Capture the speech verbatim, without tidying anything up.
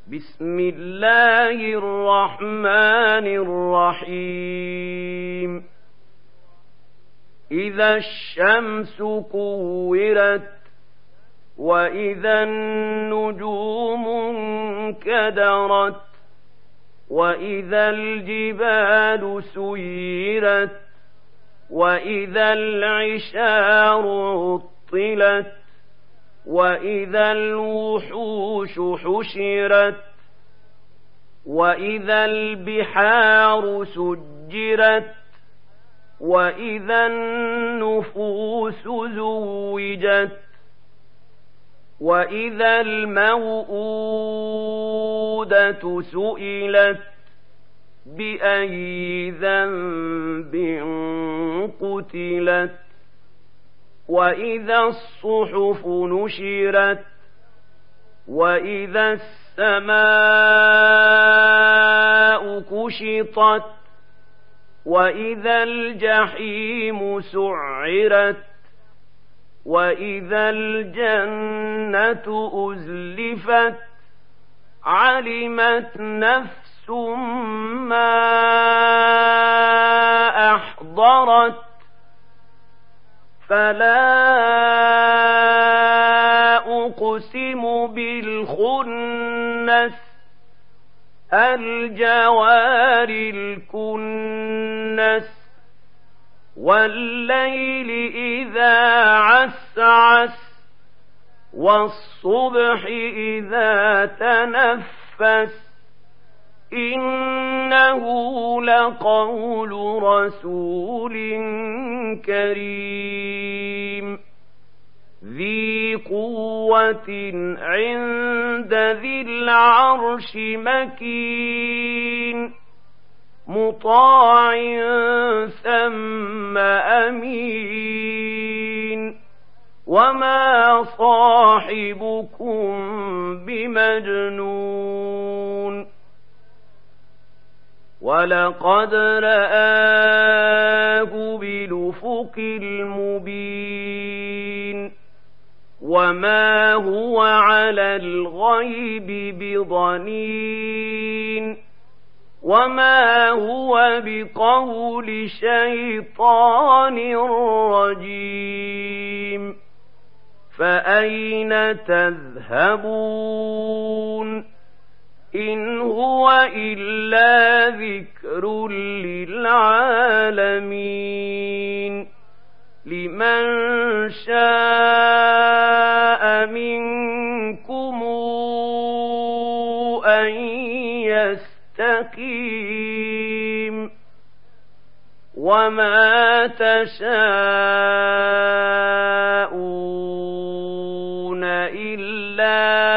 بسم الله الرحمن الرحيم إذا الشمس كورت وإذا النجوم انكدرت وإذا الجبال سيرت وإذا العشار عطلت وإذا الوحوش حشرت وإذا البحار سجرت وإذا النفوس زوجت وإذا الموءودة سئلت بأي ذنب قتلت وإذا الصحف نشرت وإذا السماء كشطت وإذا الجحيم سعرت وإذا الجنة أزلفت علمت نفس ما أحضرت فلا أقسم بالخنس الجوار الكنس والليل إذا عسعس والصبح إذا تنفس إنه لقول رسول كريم ذي قوة عند ذي العرش مكين مطاع ثم أمين وما صاحبكم بمجنون ولقد رآه بالأفق المبين وما هو على الغيب بضنين وما هو بقول شيطان رجيم فأين تذهبون إن هو إلا ذكر للعالمين لمن شاء منكم أن يستقيم وما تشاءون إلا